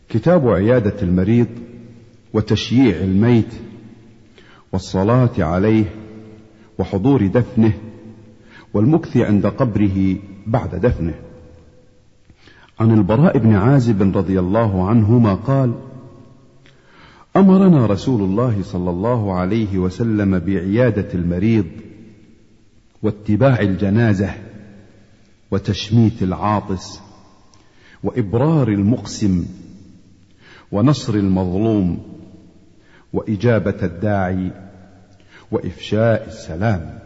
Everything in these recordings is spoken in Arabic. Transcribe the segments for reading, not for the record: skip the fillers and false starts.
كتاب عيادة المريض وتشييع الميت والصلاة عليه وحضور دفنه والمكث عند قبره بعد دفنه. عن البراء بن عازب رضي الله عنهما قال: أمرنا رسول الله صلى الله عليه وسلم بعيادة المريض واتباع الجنازة وتشميت العاطس وإبرار المقسم ونصر المظلوم وإجابة الداعي وإفشاء السلام.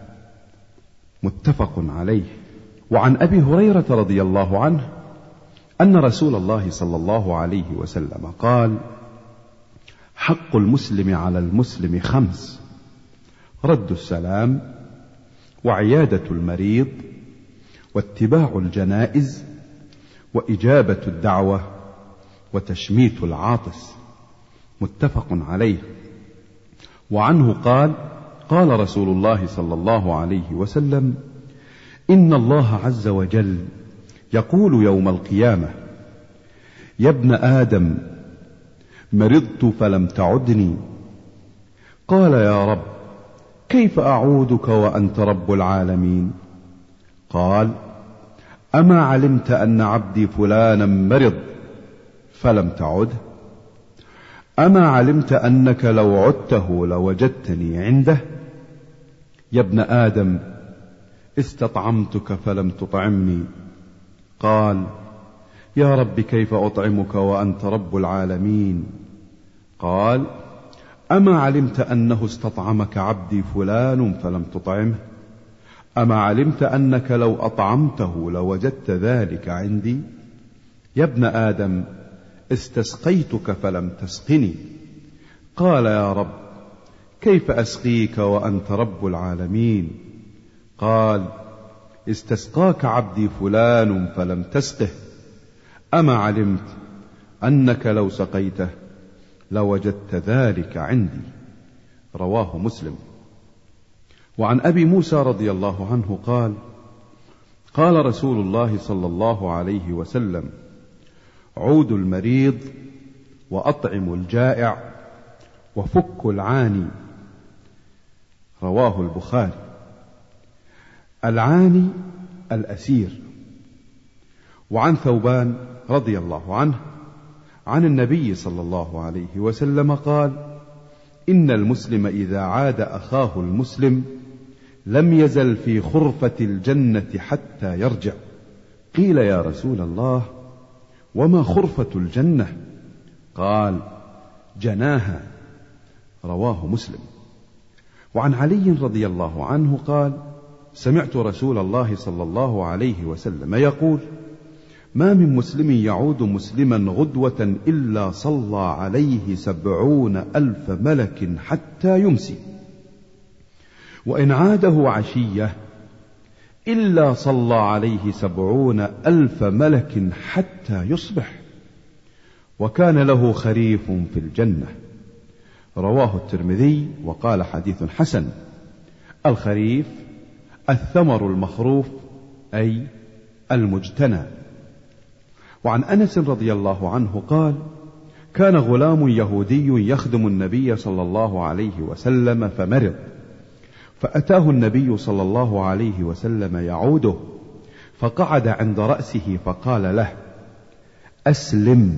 متفق عليه. وعن أبي هريرة رضي الله عنه أن رسول الله صلى الله عليه وسلم قال: حق المسلم على المسلم 5: رد السلام وعيادة المريض واتباع الجنائز وإجابة الدعوة وتشميت العاطس. متفق عليه. وعنه قال: قال رسول الله صلى الله عليه وسلم: إن الله عز وجل يقول يوم القيامة: يا ابن آدم مرضت فلم تعدني. قال: يا رب كيف أعودك وأنت رب العالمين؟ قال: أما علمت أن عبدي فلانا مرض فلم تعده؟ أما علمت أنك لو عدته لوجدتني عنده؟ يا ابن آدم استطعمتك فلم تطعمني. قال: يا رب كيف أطعمك وأنت رب العالمين؟ قال: أما علمت أنه استطعمك عبدي فلان فلم تطعمه؟ أما علمت أنك لو أطعمته لوجدت ذلك عندي؟ يا ابن آدم استسقيتك فلم تسقني. قال: يا رب كيف أسقيك وأنت رب العالمين؟ قال: استسقاك عبدي فلان فلم تسقه. أما علمت أنك لو سقيته لوجدت ذلك عندي؟ رواه مسلم. وعن أبي موسى رضي الله عنه قال: قال رسول الله صلى الله عليه وسلم: عودوا المريض وأطعموا الجائع وفكوا العاني. رواه البخاري. العاني الأسير. وعن ثوبان رضي الله عنه عن النبي صلى الله عليه وسلم قال: إن المسلم إذا عاد أخاه المسلم لم يزل في خرفة الجنة حتى يرجع. قيل: يا رسول الله وما خرفة الجنة؟ قال: جناها. رواه مسلم. وعن علي رضي الله عنه قال: سمعت رسول الله صلى الله عليه وسلم يقول: ما من مسلم يعود مسلما غدوة إلا صلى عليه 70,000 ملك حتى يمسي، وإن عاده عشية إلا صلى عليه 70,000 ملك حتى يصبح، وكان له خريف في الجنة. رواه الترمذي وقال: حديث حسن. الخريف الثمر المخروف أي المجتنى. وعن أنس رضي الله عنه قال: كان غلام يهودي يخدم النبي صلى الله عليه وسلم فمرض، فأتاه النبي صلى الله عليه وسلم يعوده، فقعد عند رأسه فقال له: أسلم.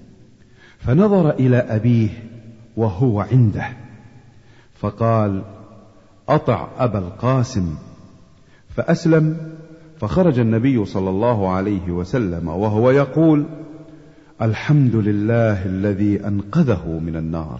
فنظر إلى أبيه وهو عنده فقال: أطع أبا القاسم. فأسلم، فخرج النبي صلى الله عليه وسلم وهو يقول: الحمد لله الذي أنقذه من النار.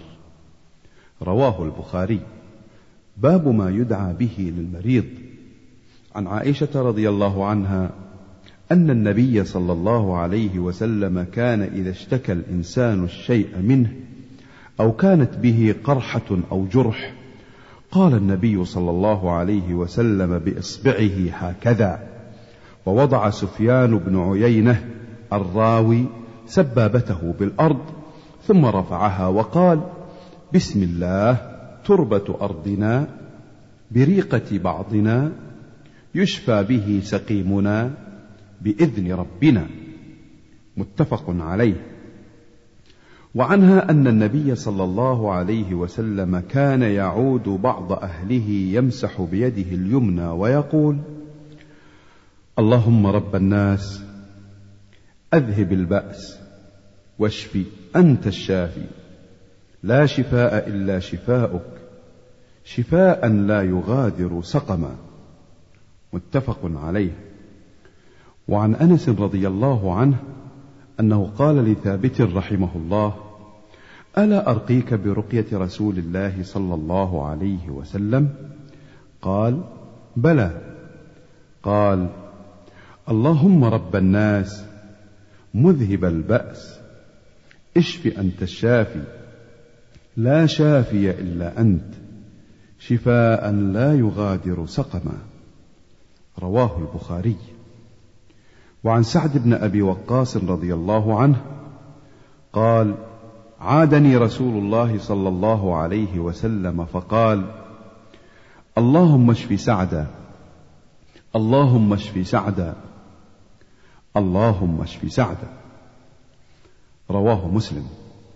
رواه البخاري. باب ما يدعى به للمريض. عن عائشة رضي الله عنها أن النبي صلى الله عليه وسلم كان إذا اشتكى الإنسان الشيء منه أو كانت به قرحة أو جرح قال النبي صلى الله عليه وسلم بإصبعه هكذا، ووضع سفيان بن عيينة الراوي سبابته بالأرض ثم رفعها وقال: بسم الله تربة أرضنا بريقة بعضنا يشفى به سقيمنا بإذن ربنا. متفق عليه. وعنها أن النبي صلى الله عليه وسلم كان يعود بعض أهله يمسح بيده اليمنى ويقول: اللهم رب الناس أذهب البأس واشفي أنت الشافي لا شفاء إلا شفاؤك شفاء لا يغادر سقما. متفق عليه. وعن أنس رضي الله عنه أنه قال لثابت رحمه الله: ألا أرقيك برقية رسول الله صلى الله عليه وسلم؟ قال: بلى. قال: اللهم رب الناس مذهب البأس اشف أنت الشافي لا شافي إلا أنت شفاء لا يغادر سقما. رواه البخاري. وعن سعد بن أبي وقاص رضي الله عنه قال: عادني رسول الله صلى الله عليه وسلم فقال: اللهم اشف سعدا اللهم اشف سعدا اللهم اشف سعدا. رواه مسلم.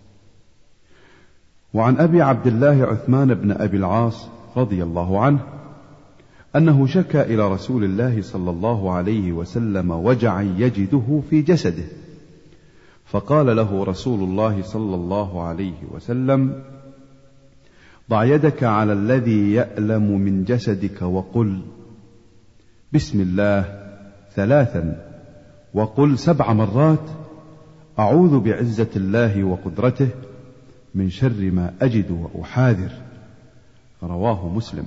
وعن أبي عبد الله عثمان بن أبي العاص رضي الله عنه أنه شكى إلى رسول الله صلى الله عليه وسلم وجعا يجده في جسده، فقال له رسول الله صلى الله عليه وسلم: ضع يدك على الذي يألم من جسدك وقل بسم الله 3 وقل 7 مرات أعوذ بعزة الله وقدرته من شر ما أجد وأحاذر. رواه مسلم.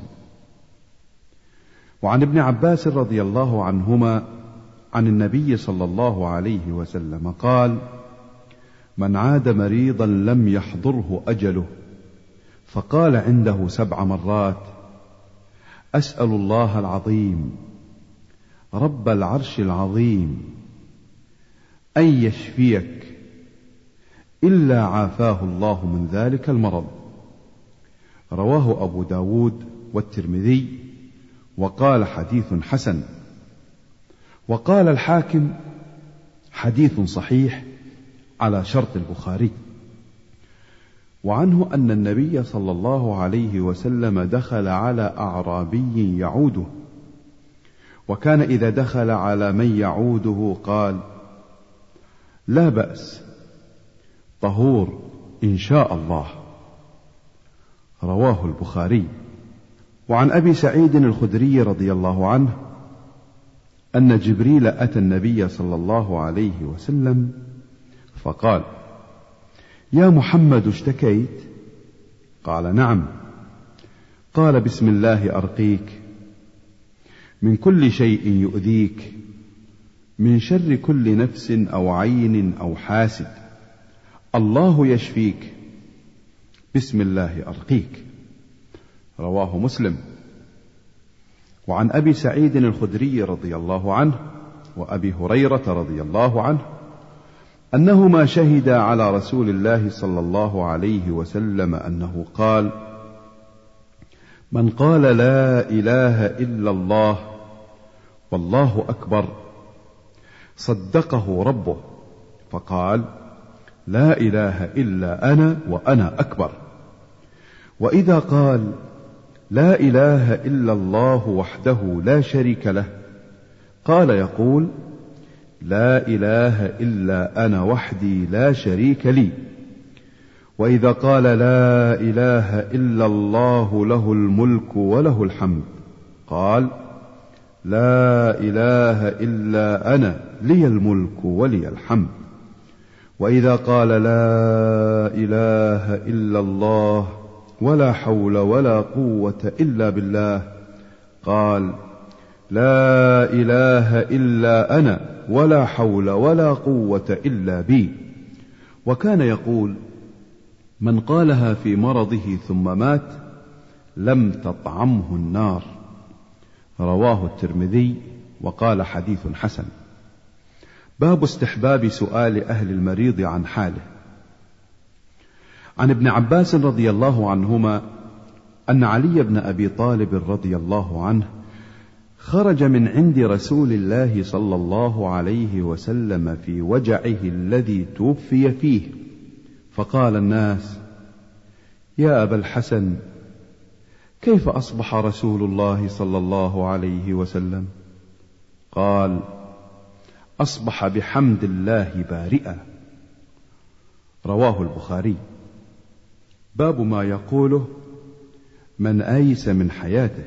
وعن ابن عباس رضي الله عنهما عن النبي صلى الله عليه وسلم قال: من عاد مريضا لم يحضره أجله فقال عنده 7 مرات: أسأل الله العظيم رب العرش العظيم أن يشفيك إلا عافاه الله من ذلك المرض. رواه أبو داود والترمذي وقال حديث حسن. وقال الحاكم حديث صحيح على شرط البخاري. وعنه أن النبي صلى الله عليه وسلم دخل على أعرابي يعوده، وكان إذا دخل على من يعوده قال: لا بأس طهور إن شاء الله. رواه البخاري. وعن أبي سعيد الخدري رضي الله عنه أن جبريل أتى النبي صلى الله عليه وسلم فقال: يا محمد اشتكيت؟ قال: نعم. قال: بسم الله أرقيك من كل شيء يؤذيك، من شر كل نفس أو عين أو حاسد، الله يشفيك، بسم الله أرقيك. رواه مسلم. وعن أبي سعيد الخدري رضي الله عنه وأبي هريرة رضي الله عنه أنهما شهدا على رسول الله صلى الله عليه وسلم أنه قال: من قال لا إله إلا الله والله أكبر صدقه ربه فقال: لا إله إلا أنا وأنا أكبر. وإذا قال: لا إله إلا الله وحده لا شريك له، قال يقول: لا إله إلا أنا وحدي لا شريك لي. وإذا قال: لا إله إلا الله له الملك وله الحمد، قال: لا إله إلا أنا لي الملك ولي الحمد. وإذا قال: لا إله إلا الله ولا حول ولا قوة إلا بالله، قال: لا إله إلا أنا ولا حول ولا قوة إلا بي. وكان يقول: من قالها في مرضه ثم مات لم تطعمه النار. رواه الترمذي وقال حديث حسن. باب استحباب سؤال أهل المريض عن حاله. عن ابن عباس رضي الله عنهما أن علي بن أبي طالب رضي الله عنه خرج من عند رسول الله صلى الله عليه وسلم في وجعه الذي توفي فيه، فقال الناس: يا أبا الحسن، كيف أصبح رسول الله صلى الله عليه وسلم؟ قال: أصبح بحمد الله بارئا. رواه البخاري. باب ما يقوله من آيس من حياته.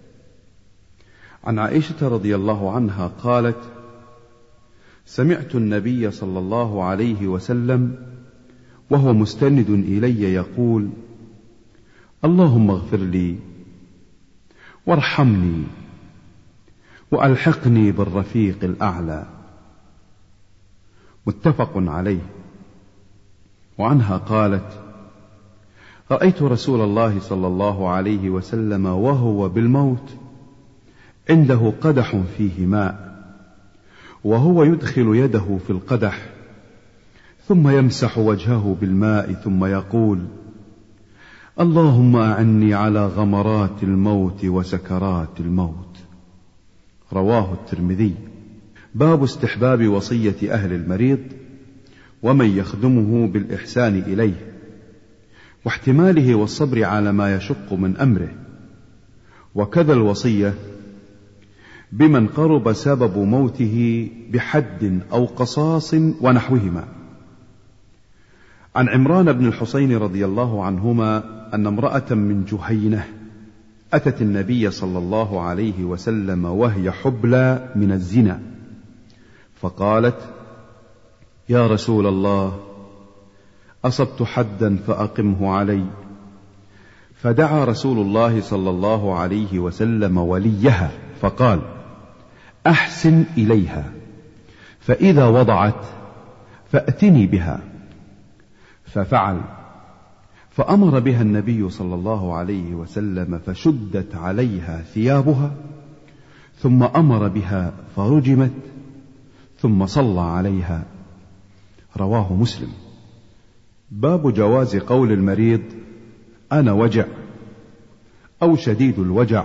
عن عائشة رضي الله عنها قالت: سمعت النبي صلى الله عليه وسلم وهو مستند إلي يقول: اللهم اغفر لي وارحمني وألحقني بالرفيق الأعلى. متفق عليه. وعنها قالت: رأيت رسول الله صلى الله عليه وسلم وهو بالموت عنده قدح فيه ماء، وهو يدخل يده في القدح ثم يمسح وجهه بالماء ثم يقول: اللهم أعني على غمرات الموت وسكرات الموت. رواه الترمذي. باب استحباب وصية أهل المريض ومن يخدمه بالإحسان إليه، واحتماله والصبر على ما يشق من أمره، وكذا الوصية بمن قرب سبب موته بحد أو قصاص ونحوهما. عن عمران بن الحصين رضي الله عنهما أن امرأة من جهينة أتت النبي صلى الله عليه وسلم وهي حبلى من الزنا، فقالت: يا رسول الله، أصبت حدا فأقمه علي. فدعا رسول الله صلى الله عليه وسلم وليها فقال: أحسن إليها، فإذا وضعت فأتني بها. ففعل، فأمر بها النبي صلى الله عليه وسلم فشدت عليها ثيابها، ثم أمر بها فرجمت، ثم صلى عليها. رواه مسلم. باب جواز قول المريض: أنا وجع، أو شديد الوجع،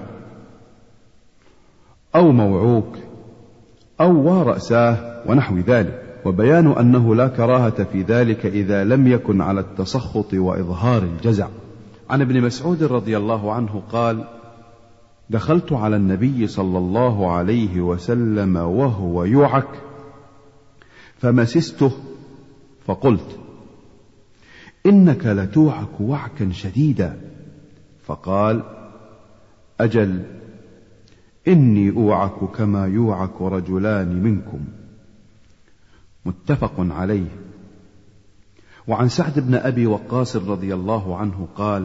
أو موعوك، أو ورأساه ونحو ذلك، وبيان أنه لا كراهة في ذلك إذا لم يكن على التسخط وإظهار الجزع. عن ابن مسعود رضي الله عنه قال: دخلت على النبي صلى الله عليه وسلم وهو يوعك فمسسته فقلت: إنك لتوعك وعكا شديدا. فقال: أجل، إني أوعك كما يوعك رجلان منكم. متفق عليه. وعن سعد بن أبي وقاص رضي الله عنه قال: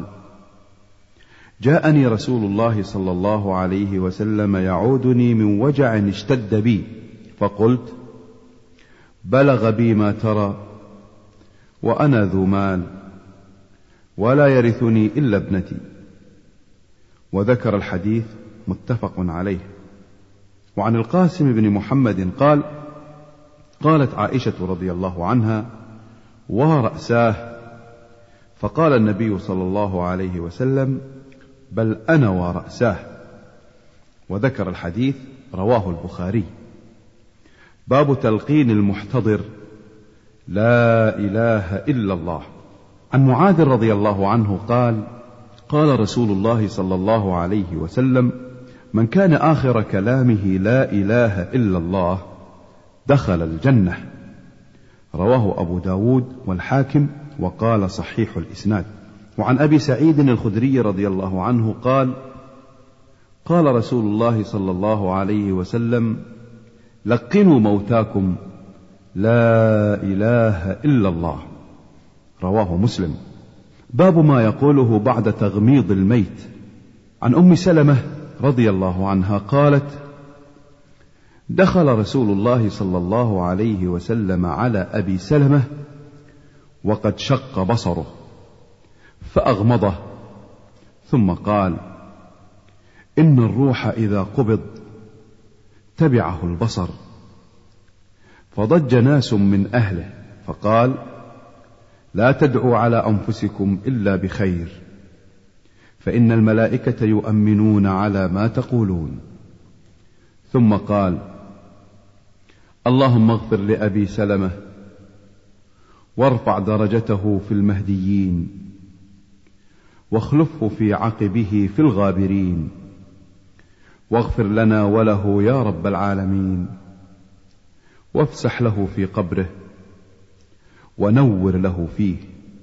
جاءني رسول الله صلى الله عليه وسلم يعودني من وجع اشتد بي، فقلت: بلغ بي ما ترى، وأنا ذو مال، ولا يرثني إلا ابنتي. وذكر الحديث. متفق عليه. وعن القاسم بن محمد قال: قالت عائشة رضي الله عنها: ورأساه. فقال النبي صلى الله عليه وسلم: بل أنا ورأساه. وذكر الحديث. رواه البخاري. باب تلقين المحتضر: لا إله إلا الله. عن معاذ رضي الله عنه قال: قال رسول الله صلى الله عليه وسلم: من كان آخر كلامه لا إله إلا الله دخل الجنة. رواه أبو داود والحاكم، وقال صحيح الإسناد. وعن أبي سعيد الخدري رضي الله عنه قال: قال رسول الله صلى الله عليه وسلم: لقنوا موتاكم لا إله إلا الله. رواه مسلم. باب ما يقوله بعد تغميض الميت. عن أم سلمة رضي الله عنها قالت: دخل رسول الله صلى الله عليه وسلم على أبي سلمة وقد شق بصره، فأغمضه، ثم قال: إن الروح إذا قبض تبعه البصر. فضج ناس من أهله، فقال: لا تدعوا على أنفسكم إلا بخير، فإن الملائكة يؤمنون على ما تقولون. ثم قال: اللهم اغفر لأبي سلمة وارفع درجته في المهديين، واخلفه في عقبه في الغابرين، واغفر لنا وله يا رب العالمين، وافسح له في قبره، ونور له فيه.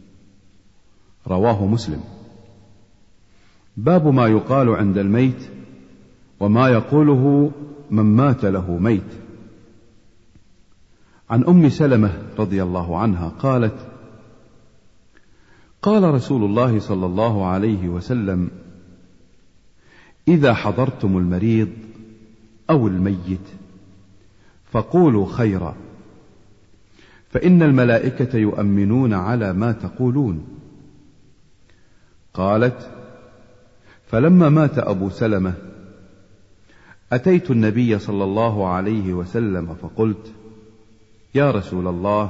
رواه مسلم. باب ما يقال عند الميت وما يقوله من مات له ميت. عن أم سلمة رضي الله عنها قالت: قال رسول الله صلى الله عليه وسلم: إذا حضرتم المريض أو الميت فقولوا خيرا، فإن الملائكة يؤمنون على ما تقولون. قالت: فلما مات أبو سلمة أتيت النبي صلى الله عليه وسلم فقلت: يا رسول الله،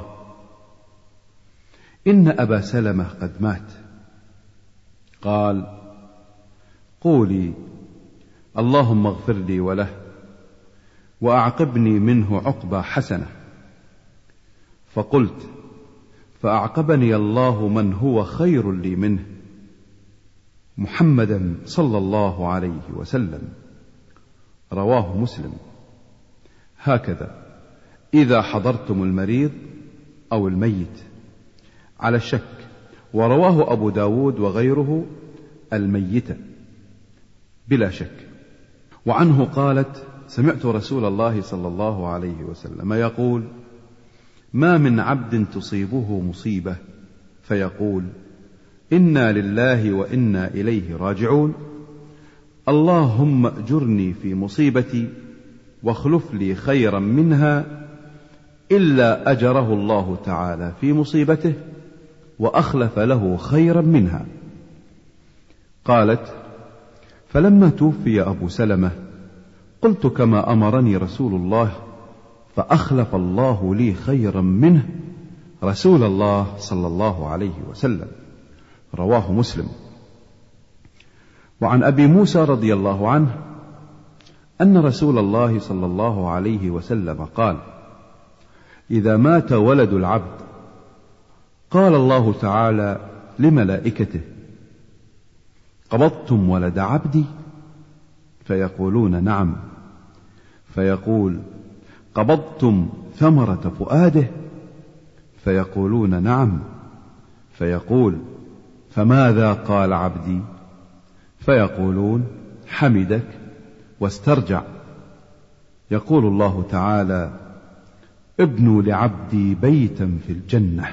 إن أبا سلمة قد مات. قال: قولي: اللهم اغفر لي وله، وأعقبني منه عقبى حسنة. فقلت: فأعقبني الله من هو خير لي منه، محمدا صلى الله عليه وسلم. رواه مسلم. هكذا إذا حضرتم المريض أو الميت، على الشك. ورواه أبو داود وغيره الميت بلا شك. وعنه قالت: سمعت رسول الله صلى الله عليه وسلم يقول: ما من عبد تصيبه مصيبة فيقول: إنا لله وإنا إليه راجعون، اللهم أجرني في مصيبتي واخلف لي خيرا منها، إلا أجره الله تعالى في مصيبته وأخلف له خيرا منها. قالت: فلما توفي أبو سلمة قلت كما أمرني رسول الله، فأخلف الله لي خيرا منه رسول الله صلى الله عليه وسلم. رواه مسلم. وعن أبي موسى رضي الله عنه أن رسول الله صلى الله عليه وسلم قال: إذا مات ولد العبد قال الله تعالى لملائكته: قبضتم ولد عبدي؟ فيقولون: نعم. فيقول: قبضتم ثمرة فؤاده؟ فيقولون: نعم. فيقول: فماذا قال عبدي؟ فيقولون: حمدك واسترجع. يقول الله تعالى: ابنوا لعبدي بيتا في الجنة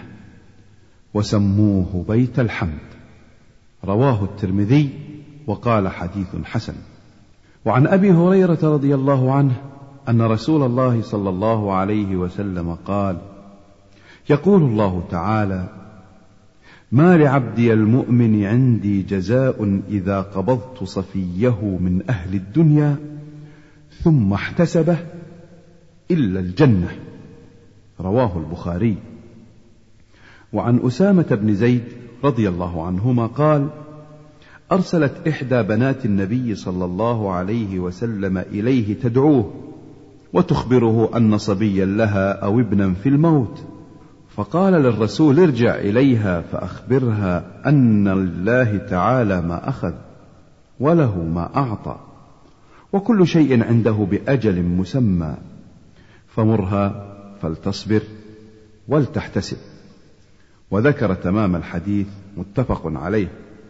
وسموه بيت الحمد. رواه الترمذي وقال: حديث حسن. وعن أبي هريرة رضي الله عنه أن رسول الله صلى الله عليه وسلم قال: يقول الله تعالى: ما لعبدي المؤمن عندي جزاء إذا قبضت صفيه من أهل الدنيا ثم احتسبه إلا الجنة. رواه البخاري. وعن أسامة بن زيد رضي الله عنهما قال: أرسلت إحدى بنات النبي صلى الله عليه وسلم إليه تدعوه وتخبره أن صبيا لها أو ابنا في الموت، فقال للرسول: ارجع إليها فأخبرها أن لله تعالى ما أخذ وله ما أعطى، وكل شيء عنده بأجل مسمى، فمرها فلتصبر ولتحتسب. وذكر تمام الحديث، متفق عليه.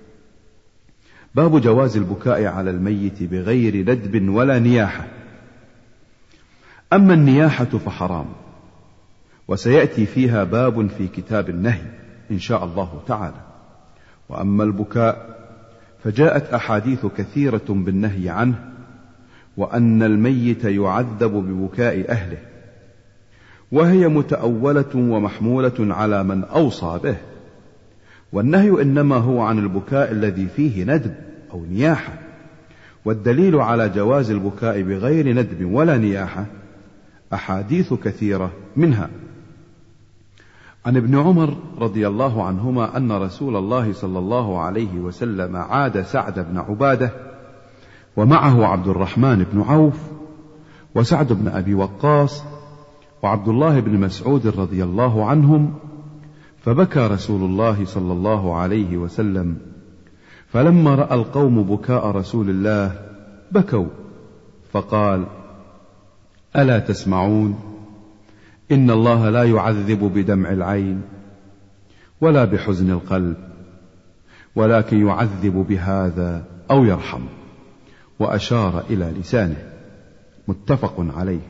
باب جواز البكاء على الميت بغير ندب ولا نياحة. أما النياحة فحرام، وسيأتي فيها باب في كتاب النهي إن شاء الله تعالى. وأما البكاء فجاءت أحاديث كثيرة بالنهي عنه، وأن الميت يعذب ببكاء أهله، وهي متأولة ومحمولة على من أوصى به. والنهي إنما هو عن البكاء الذي فيه ندب أو نياحة، والدليل على جواز البكاء بغير ندب ولا نياحة أحاديث كثيرة، منها عن ابن عمر رضي الله عنهما أن رسول الله صلى الله عليه وسلم عاد سعد بن عبادة ومعه عبد الرحمن بن عوف وسعد بن أبي وقاص وعبد الله بن مسعود رضي الله عنهم، فبكى رسول الله صلى الله عليه وسلم، فلما رأى القوم بكاء رسول الله بكوا، فقال: ألا تسمعون؟ إن الله لا يعذب بدمع العين ولا بحزن القلب، ولكن يعذب بهذا أو يرحم. وأشار إلى لسانه. متفق عليه.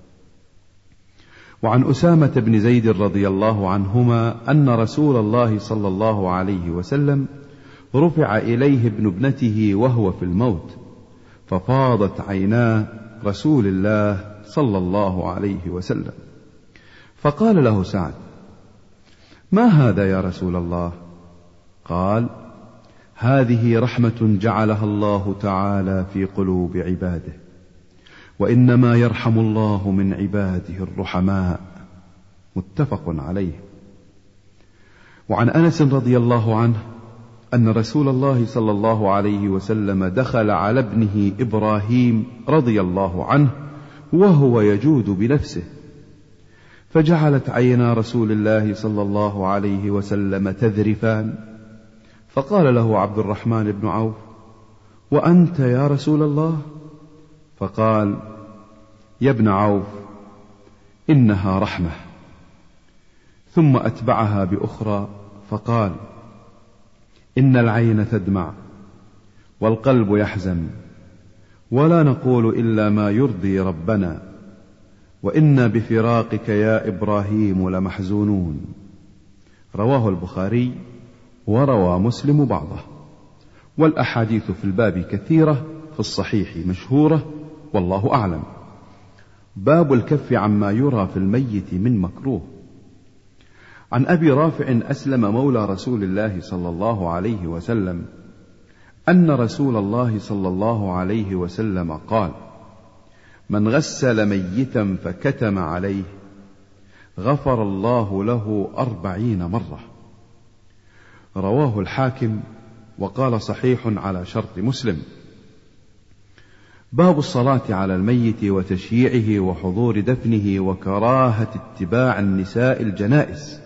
وعن أسامة بن زيد رضي الله عنهما أن رسول الله صلى الله عليه وسلم رفع إليه ابن ابنته وهو في الموت، ففاضت عينا رسول الله صلى الله عليه وسلم، فقال له سعد: ما هذا يا رسول الله؟ قال: هذه رحمة جعلها الله تعالى في قلوب عباده، وإنما يرحم الله من عباده الرحماء. متفق عليه. وعن أنس رضي الله عنه أن رسول الله صلى الله عليه وسلم دخل على ابنه إبراهيم رضي الله عنه وهو يجود بنفسه، فجعلت عينا رسول الله صلى الله عليه وسلم تذرفان، فقال له عبد الرحمن بن عوف: وأنت يا رسول الله؟ فقال: يا ابن عوف، إنها رحمة. ثم أتبعها بأخرى فقال: إن العين تدمع والقلب يحزن، ولا نقول إلا ما يرضي ربنا، وإنا بفراقك يا إبراهيم لمحزونون. رواه البخاري وروى مسلم بعضه. والأحاديث في الباب كثيرة، في الصحيح مشهورة، والله أعلم. باب الكف عما يرى في الميت من مكروه. عن أبي رافع أسلم مولى رسول الله صلى الله عليه وسلم أن رسول الله صلى الله عليه وسلم قال: من غسل ميتا فكتم عليه غفر الله له 40 مرة. رواه الحاكم وقال صحيح على شرط مسلم. باب الصلاة على الميت وتشييعه وحضور دفنه وكراهة اتباع النساء الجنائز.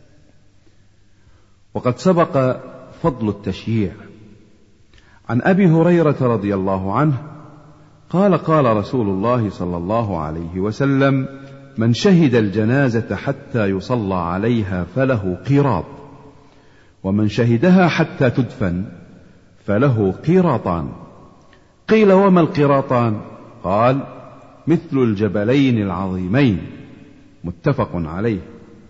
وقد سبق فضل التشييع. عن أبي هريرة رضي الله عنه قال: قال رسول الله صلى الله عليه وسلم: من شهد الجنازة حتى يصلى عليها فله قيراط، ومن شهدها حتى تدفن فله قيراطان. قيل: وما القيراطان؟ قال: مثل الجبلين العظيمين. متفق عليه.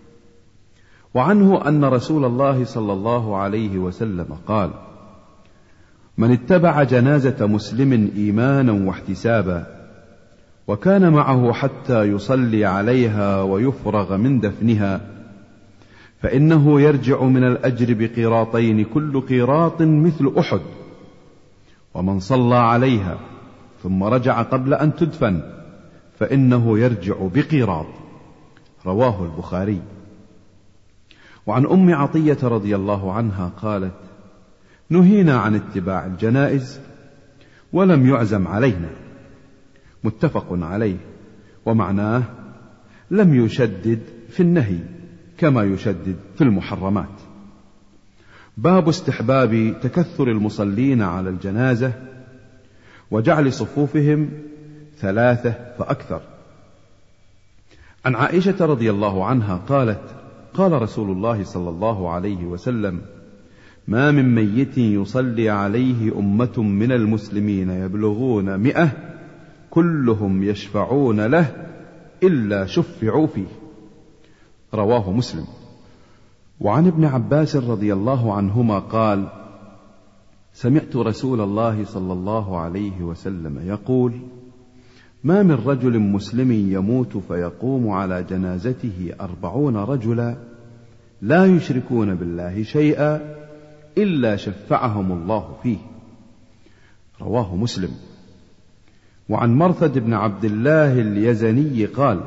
وعنه أن رسول الله صلى الله عليه وسلم قال: من اتبع جنازة مسلم إيمانا واحتسابا وكان معه حتى يصلي عليها ويفرغ من دفنها فإنه يرجع من الأجر بقيراطين، كل قيراط مثل أحد. ومن صلى عليها ثم رجع قبل أن تدفن فإنه يرجع بقيراط. رواه البخاري. وعن أم عطية رضي الله عنها قالت: نهينا عن اتباع الجنائز ولم يعزم علينا. متفق عليه. ومعناه لم يشدد في النهي كما يشدد في المحرمات. باب استحباب تكثر المصلين على الجنازة وجعل صفوفهم 3 فأكثر. عن عائشة رضي الله عنها قالت: قال رسول الله صلى الله عليه وسلم: ما من ميت يصلي عليه أمة من المسلمين يبلغون 100 كلهم يشفعون له إلا شفعوا فيه. رواه مسلم. وعن ابن عباس رضي الله عنهما قال: سمعت رسول الله صلى الله عليه وسلم يقول: ما من رجل مسلم يموت فيقوم على جنازته 40 رجلا لا يشركون بالله شيئا إلا شفعهم الله فيه. رواه مسلم. وعن مرثد بن عبد الله اليزني قال: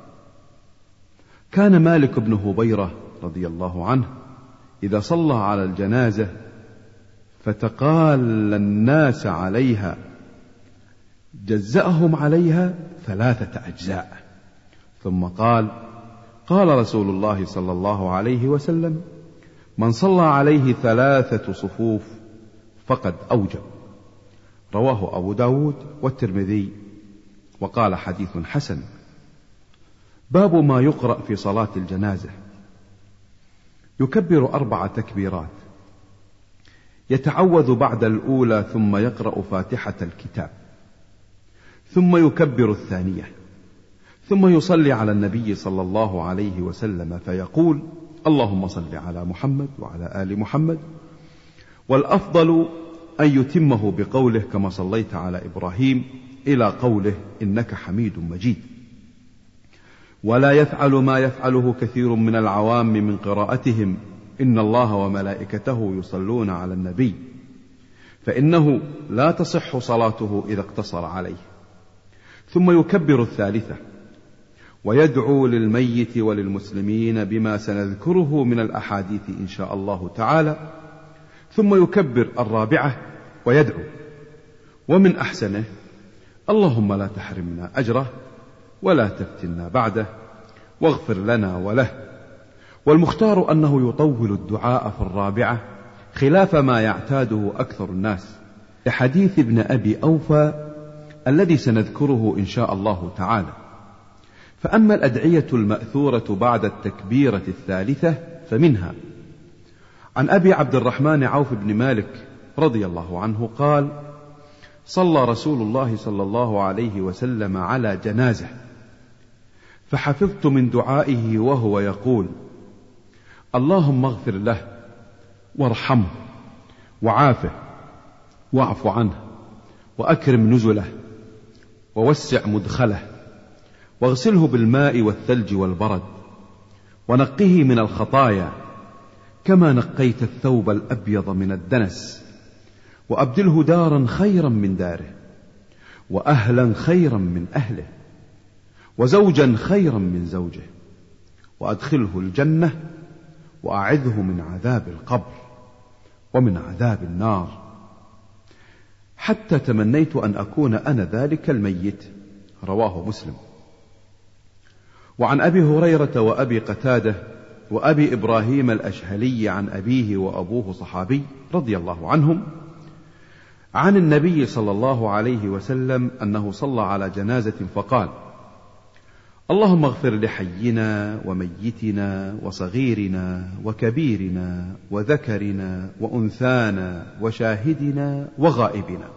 كان مالك بن هبيرة رضي الله عنه إذا صلى على الجنازة فتقال الناس عليها جزأهم عليها 3 أجزاء، ثم قال: قال رسول الله صلى الله عليه وسلم: من صلى عليه 3 صفوف فقد أوجب. رواه أبو داود والترمذي وقال حديث حسن. باب ما يقرأ في صلاة الجنازة. يكبر 4 تكبيرات، يتعوذ بعد الأولى ثم يقرأ فاتحة الكتاب، ثم يكبر الثانية، ثم يصلي على النبي صلى الله عليه وسلم فيقول: اللهم صل على محمد وعلى آل محمد. والأفضل أن يتمه بقوله: كما صليت على إبراهيم، إلى قوله: إنك حميد مجيد. ولا يفعل ما يفعله كثير من العوام من قراءتهم: إن الله وملائكته يصلون على النبي، فإنه لا تصح صلاته إذا اقتصر عليه. ثم يكبر الثالثة ويدعو للميت وللمسلمين بما سنذكره من الأحاديث إن شاء الله تعالى. ثم يكبر الرابعة ويدعو، ومن أحسنه: اللهم لا تحرمنا أجره ولا تفتنا بعده واغفر لنا وله. والمختار أنه يطول الدعاء في الرابعة خلاف ما يعتاده أكثر الناس، لحديث ابن أبي أوفى الذي سنذكره إن شاء الله تعالى. فأما الأدعية المأثورة بعد التكبيرة الثالثة فمنها: عن أبي عبد الرحمن عوف بن مالك رضي الله عنه قال: صلى رسول الله صلى الله عليه وسلم على جنازة، فحفظت من دعائه وهو يقول: اللهم اغفر له وارحمه وعافه واعف عنه وأكرم نزله ووسع مدخله واغسله بالماء والثلج والبرد ونقه من الخطايا كما نقيت الثوب الأبيض من الدنس، وأبدله دارا خيرا من داره، وأهلا خيرا من أهله، وزوجا خيرا من زوجه، وأدخله الجنة، وأعذه من عذاب القبر ومن عذاب النار، حتى تمنيت أن أكون أنا ذلك الميت. رواه مسلم. وعن أبي هريرة وأبي قتادة وأبي إبراهيم الأشهلي عن أبيه وأبوه صحابي رضي الله عنهم عن النبي صلى الله عليه وسلم أنه صلى على جنازة فقال: اللهم اغفر لحينا وميتنا وصغيرنا وكبيرنا وذكرنا وأنثانا وشاهدنا وغائبنا،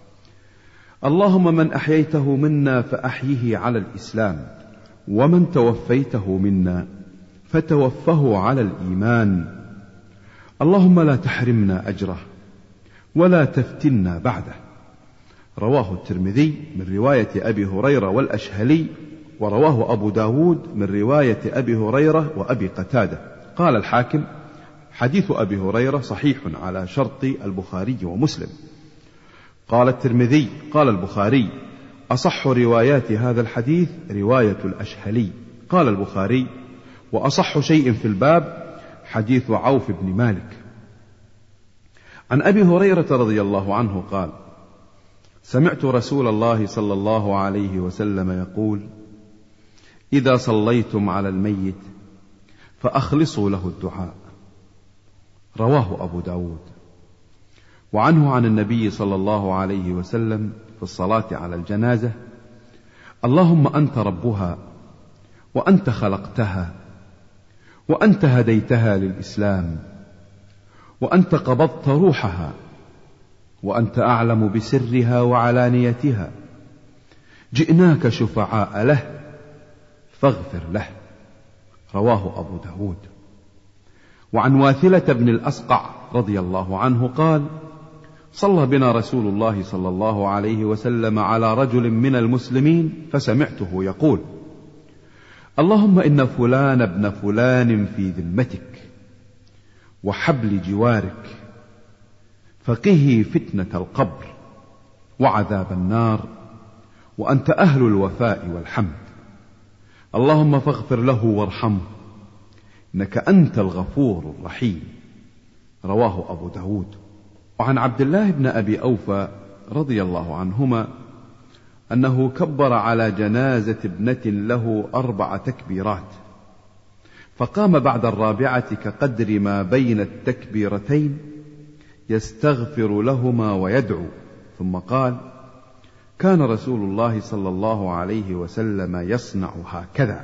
اللهم من أحييته منا فأحيه على الإسلام، ومن توفيته منا فتوفه على الإيمان، اللهم لا تحرمنا أجره ولا تفتنا بعده. رواه الترمذي من رواية أبي هريرة والأشهلي، ورواه أبو داود من رواية أبي هريرة وأبي قتادة. قال الحاكم: حديث أبي هريرة صحيح على شرط البخاري ومسلم. قال الترمذي: قال البخاري: أصح روايات هذا الحديث رواية الأشهلي. قال البخاري: وأصح شيء في الباب حديث عوف بن مالك. عن أبي هريرة رضي الله عنه قال: سمعت رسول الله صلى الله عليه وسلم يقول: إذا صليتم على الميت فأخلصوا له الدعاء. رواه أبو داود. وعنه عن النبي صلى الله عليه وسلم في الصلاة على الجنازة: اللهم أنت ربها وأنت خلقتها وأنت هديتها للإسلام وأنت قبضت روحها وأنت أعلم بسرها وعلانيتها، جئناك شفعاء له فاغفر له. رواه أبو داود. وعن واثلة بن الأسقع رضي الله عنه قال: صلى بنا رسول الله صلى الله عليه وسلم على رجل من المسلمين فسمعته يقول: اللهم إن فلان ابن فلان في ذمتك وحبل جوارك، فقه فتنة القبر وعذاب النار، وأنت أهل الوفاء والحمد، اللهم فاغفر له وارحمه إنك أنت الغفور الرحيم. رواه أبو داود. وعن عبد الله بن أبي أوفى رضي الله عنهما أنه كبر على جنازة ابنة له 4 تكبيرات، فقام بعد الرابعة كقدر ما بين التكبيرتين يستغفر لهما ويدعو، ثم قال: كان رسول الله صلى الله عليه وسلم يصنع هكذا.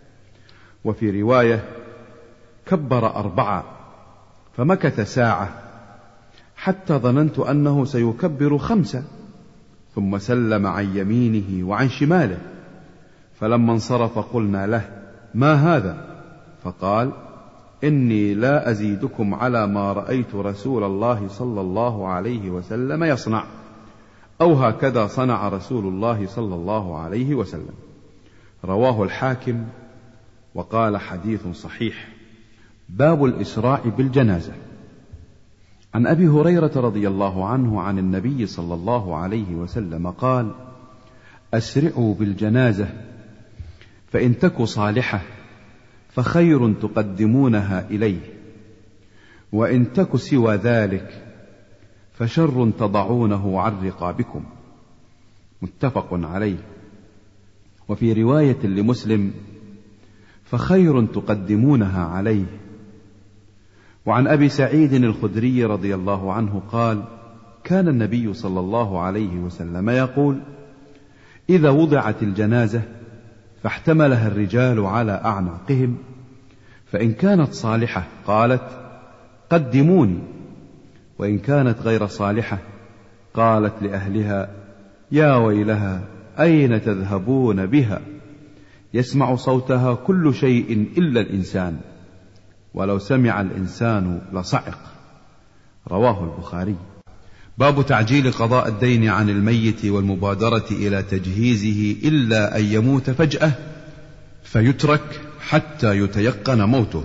وفي رواية: كبر 4 فمكث ساعة حتى ظننت أنه سيكبر 5، ثم سلم عن يمينه وعن شماله، فلما انصرف قلنا له: ما هذا؟ فقال: إني لا أزيدكم على ما رأيت رسول الله صلى الله عليه وسلم يصنع، أو هكذا صنع رسول الله صلى الله عليه وسلم. رواه الحاكم وقال: حديث صحيح. باب الإسراع بالجنازة. عن أبي هريرة رضي الله عنه عن النبي صلى الله عليه وسلم قال: أسرعوا بالجنازة، فإن تك صالحة فخير تقدمونها إليه، وإن تك سوى ذلك فشر تضعونه عن رقابكم. متفق عليه. وفي رواية لمسلم: فخير تقدمونها عليه. وعن أبي سعيد الخدري رضي الله عنه قال: كان النبي صلى الله عليه وسلم يقول: إذا وضعت الجنازة فاحتملها الرجال على أعناقهم، فإن كانت صالحة قالت: قدموني، وإن كانت غير صالحة قالت لأهلها: يا ويلها أين تذهبون بها؟ يسمع صوتها كل شيء إلا الإنسان، ولو سمع الإنسان لصعق. رواه البخاري. باب تعجيل قضاء الدين عن الميت والمبادرة إلى تجهيزه إلا أن يموت فجأة فيترك حتى يتيقن موته.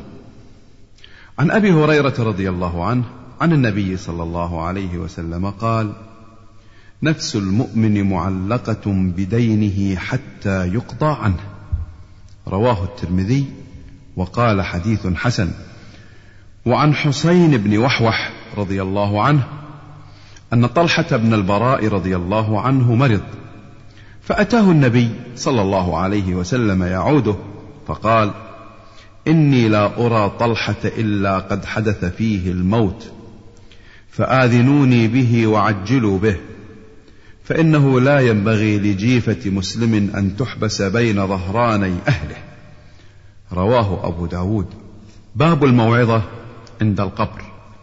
عن أبي هريرة رضي الله عنه عن النبي صلى الله عليه وسلم قال: نفس المؤمن معلقة بدينه حتى يقضى عنه. رواه الترمذي وقال: حديث حسن. وعن حسين بن وحوح رضي الله عنه أن طلحة بن البراء رضي الله عنه مرض، فأتاه النبي صلى الله عليه وسلم يعوده، فقال: إني لا أرى طلحة إلا قد حدث فيه الموت، فآذنوني به وعجلوا به، فإنه لا ينبغي لجيفة مسلم أن تحبس بين ظهراني أهله. رواه أبو داود. باب الموعظة عند القبر.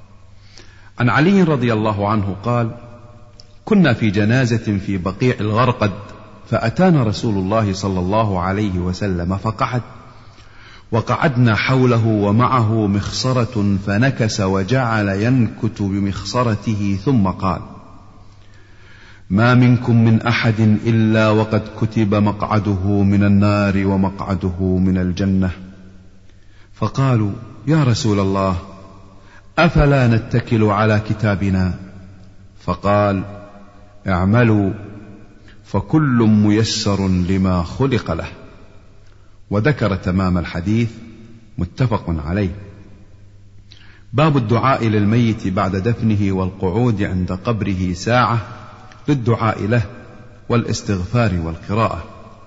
عن علي رضي الله عنه قال: كنا في جنازة في بقيع الغرقد، فأتانا رسول الله صلى الله عليه وسلم فقعد، وقعدنا حوله ومعه مخصرة، فنكس وجعل ينكت بمخصرته، ثم قال: ما منكم من أحد إلا وقد كتب مقعده من النار ومقعده من الجنة. فقالوا: يا رسول الله، أفلا نتكل على كتابنا؟ فقال: اعملوا فكل ميسر لما خلق له. وذكر تمام الحديث. متفق عليه. باب الدعاء للميت بعد دفنه والقعود عند قبره ساعة للدعاء له والاستغفار والقراءة.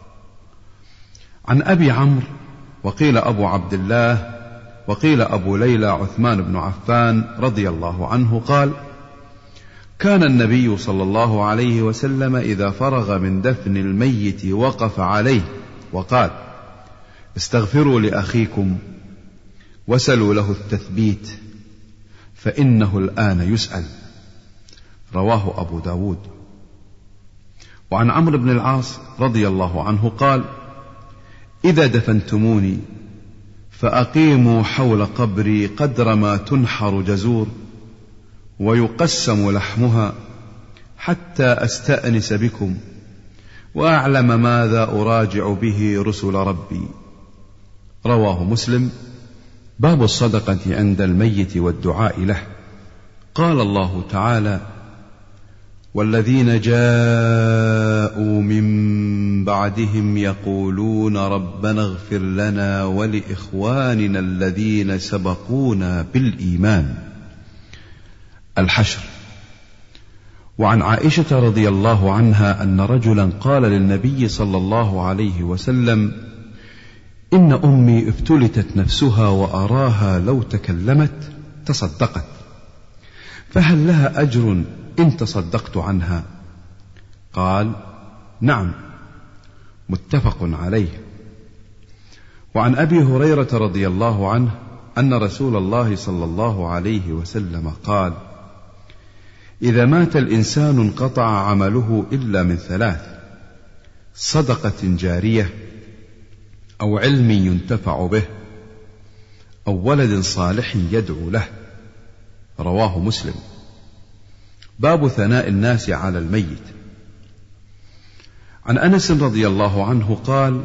عن أبي عمرو وقيل أبو عبد الله وقيل أبو ليلى عثمان بن عفان رضي الله عنه قال: كان النبي صلى الله عليه وسلم إذا فرغ من دفن الميت وقف عليه وقال: استغفروا لأخيكم وسلوا له التثبيت، فإنه الآن يسأل. رواه أبو داود. وعن عمرو بن العاص رضي الله عنه قال: إذا دفنتموني فأقيموا حول قبري قدر ما تنحر جزور ويقسم لحمها، حتى أستأنس بكم وأعلم ماذا أراجع به رسل ربي. رواه مسلم. باب الصدقة عند الميت والدعاء له. قال الله تعالى: والذين جاءوا من بعدهم يقولون ربنا اغفر لنا ولإخواننا الذين سبقونا بالإيمان. الحشر. وعن عائشة رضي الله عنها أن رجلا قال للنبي صلى الله عليه وسلم: إن أمي افتلتت نفسها وأراها لو تكلمت تصدقت، فهل لها أجر إن تصدقت عنها؟ قال: نعم. متفق عليه. وعن أبي هريرة رضي الله عنه أن رسول الله صلى الله عليه وسلم قال: إذا مات الإنسان انقطع عمله إلا من ثلاث: صدقة جارية، أو علم ينتفع به، أو ولد صالح يدعو له. رواه مسلم. باب ثناء الناس على الميت. عن أنس رضي الله عنه قال: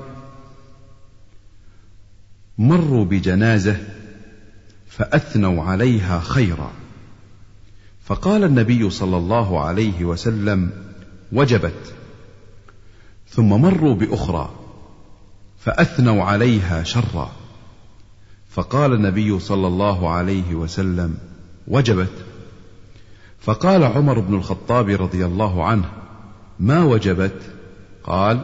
مروا بجنازة فأثنوا عليها خيرا، فقال النبي صلى الله عليه وسلم: وجبت. ثم مروا بأخرى فأثنوا عليها شرا، فقال النبي صلى الله عليه وسلم: وجبت. فقال عمر بن الخطاب رضي الله عنه: ما وجبت؟ قال: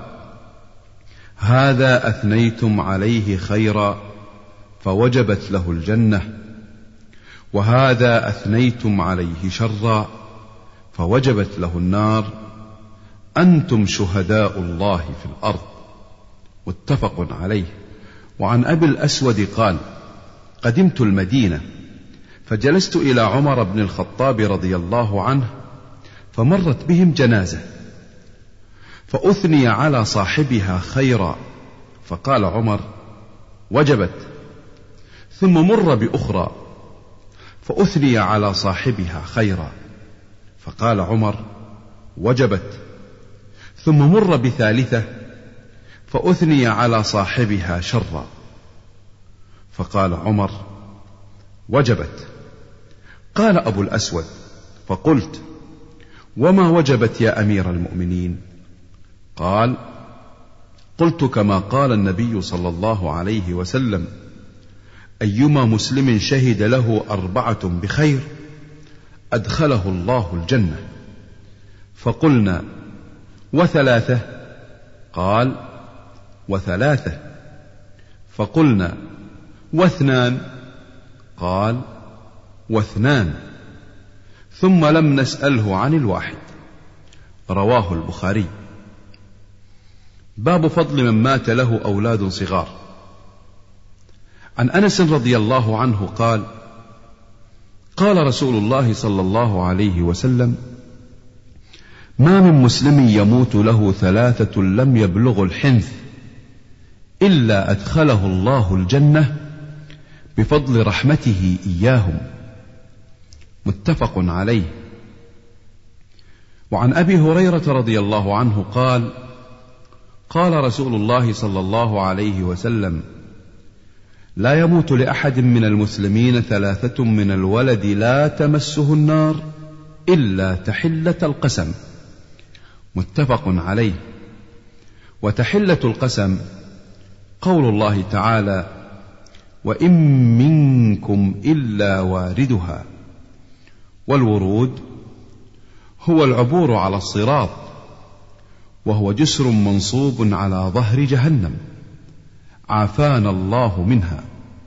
هذا أثنيتم عليه خيرا فوجبت له الجنة، وهذا أثنيتم عليه شرا فوجبت له النار، أنتم شهداء الله في الأرض. متفق عليه. وعن أبي الأسود قال: قدمت المدينة فجلست إلى عمر بن الخطاب رضي الله عنه، فمرت بهم جنازة فأثني على صاحبها خيرا، فقال عمر: وجبت. ثم مر بأخرى فأثني على صاحبها خيرا، فقال عمر: وجبت. ثم مر بثالثة فأثني على صاحبها شرا، فقال عمر: وجبت. قال أبو الأسود: فقلت: وما وجبت يا أمير المؤمنين؟ قال: قلت كما قال النبي صلى الله عليه وسلم: أيما مسلم شهد له 4 بخير أدخله الله الجنة. فقلنا: وثلاثة؟ قال: وثلاثة. فقلنا: واثنان؟ قال: واثنان. ثم لم نسأله عن الواحد. رواه البخاري. باب فضل من مات له أولاد صغار. عن أنس رضي الله عنه قال: قال رسول الله صلى الله عليه وسلم: ما من مسلم يموت له 3 لم يبلغوا الحنث إلا أدخله الله الجنة بفضل رحمته إياهم. متفق عليه. وعن أبي هريرة رضي الله عنه قال: قال رسول الله صلى الله عليه وسلم: لا يموت لأحد من المسلمين 3 من الولد لا تمسه النار إلا تحلة القسم. متفق عليه. وتحلة القسم قول الله تعالى: وإن منكم إلا واردها. والورود هو العبور على الصراط، وهو جسر منصوب على ظهر جهنم، عافانا الله منها.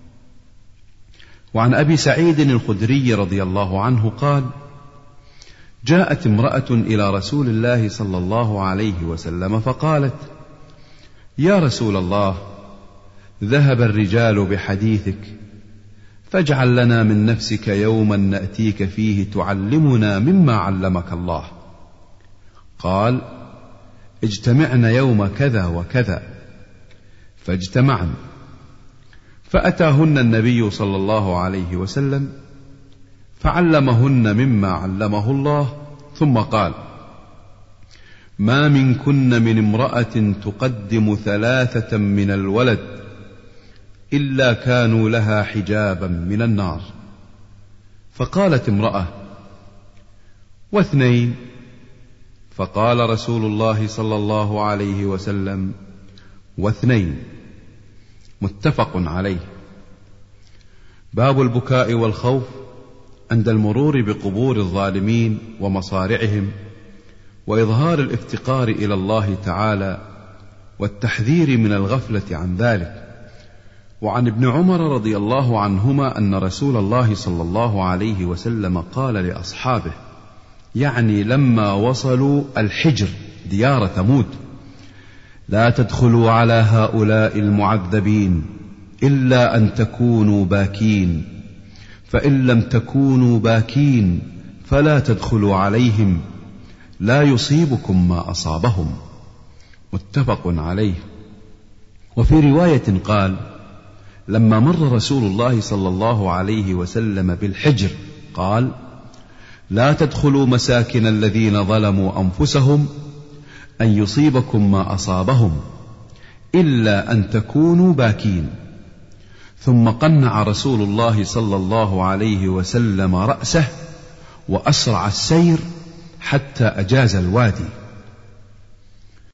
وعن أبي سعيد الخدري رضي الله عنه قال: جاءت امرأة إلى رسول الله صلى الله عليه وسلم فقالت: يا رسول الله، ذهب الرجال بحديثك، فاجعل لنا من نفسك يوما نأتيك فيه تعلمنا مما علمك الله. قال: اجتمعن يوم كذا وكذا. فاجتمعن، فأتاهن النبي صلى الله عليه وسلم فعلمهن مما علمه الله، ثم قال: ما منكن من امرأة تقدم 3 من الولد إلا كانوا لها حجابا من النار. فقالت امرأة: واثنين؟ فقال رسول الله صلى الله عليه وسلم: واثنين. متفق عليه. باب البكاء والخوف عند المرور بقبور الظالمين ومصارعهم، وإظهار الافتقار إلى الله تعالى، والتحذير من الغفلة عن ذلك، وعن ابن عمر رضي الله عنهما أن رسول الله صلى الله عليه وسلم قال لأصحابه، يعني لما وصلوا الحجر ديار ثمود: لا تدخلوا على هؤلاء المعذبين إلا أن تكونوا باكين، فإن لم تكونوا باكين فلا تدخلوا عليهم، لا يصيبكم ما أصابهم. متفق عليه. وفي رواية قال: لما مر رسول الله صلى الله عليه وسلم بالحجر قال: لا تدخلوا مساكن الذين ظلموا أنفسهم أن يصيبكم ما أصابهم إلا أن تكونوا باكين. ثم قنع رسول الله صلى الله عليه وسلم رأسه وأسرع السير حتى أجاز الوادي.